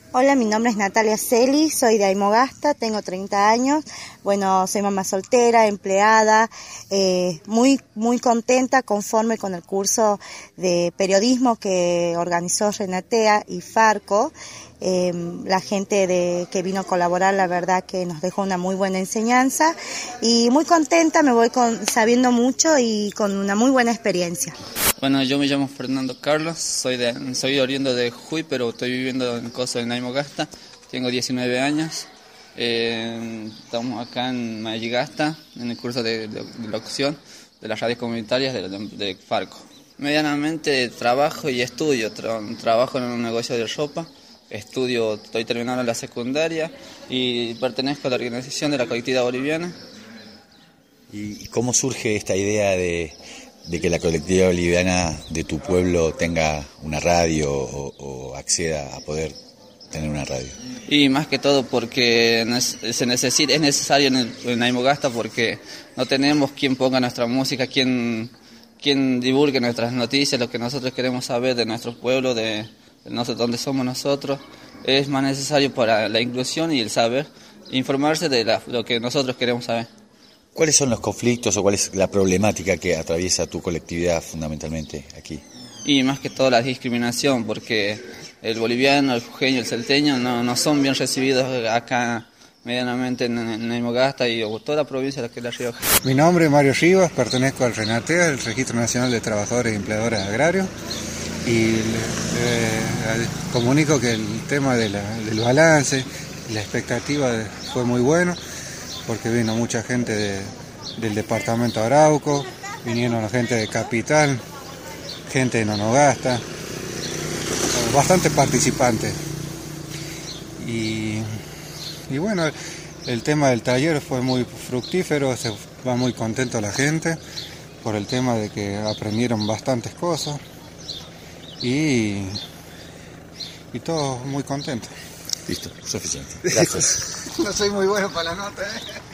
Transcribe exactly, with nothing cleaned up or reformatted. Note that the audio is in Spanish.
Hola, mi nombre es Natalia Celi, soy de Aymogasta, tengo treinta años, bueno, soy mamá soltera, empleada, eh, muy, muy contenta, conforme con el curso de periodismo que organizó Renatea y Farco. Eh, la gente de, que vino a colaborar, la verdad que nos dejó una muy buena enseñanza y muy contenta, me voy con, sabiendo mucho y con una muy buena experiencia. Bueno, yo me llamo Fernando Carlos, soy de, soy oriundo de Jujuy, pero estoy viviendo en Coso, en Aymogasta, tengo diecinueve años, eh, estamos acá en Mayigasta, en el curso de, de, de locución de las radios comunitarias de, de, de Farco. Medianamente trabajo y estudio, tra, trabajo en un negocio de ropa, estudio, estoy terminando la secundaria y pertenezco a la organización de la colectividad boliviana. ¿Y cómo surge esta idea de, de que la colectividad boliviana de tu pueblo tenga una radio o, o acceda a poder tener una radio? Y más que todo porque se necesita, es necesario en, el, en Aymogasta porque no tenemos quien ponga nuestra música, quien, quien divulgue nuestras noticias, lo que nosotros queremos saber de nuestro pueblo, de, de nosotros, dónde somos nosotros. Es más necesario para la inclusión y el saber, informarse de la, lo que nosotros queremos saber. ¿Cuáles son los conflictos o cuál es la problemática que atraviesa tu colectividad fundamentalmente aquí? Y más que todo la discriminación, porque el boliviano, el jujeño, el salteño no, no son bien recibidos acá medianamente en, en Aymogasta y toda la provincia de La Rioja. Mi nombre es Mario Rivas, pertenezco al Renatea, el Registro Nacional de Trabajadores y Empleadores Agrarios, y eh, comunico que el tema de la, del balance y la expectativa de, fue muy bueno, porque vino mucha gente de, del departamento Arauco, vinieron la gente de Capital, gente de Nonogasta, bastante participantes. Y, y bueno, el tema del taller fue muy fructífero, se va muy contento la gente por el tema de que aprendieron bastantes cosas y, y todos muy contentos. Listo, suficiente. Gracias. No soy muy bueno para la nota, ¿eh?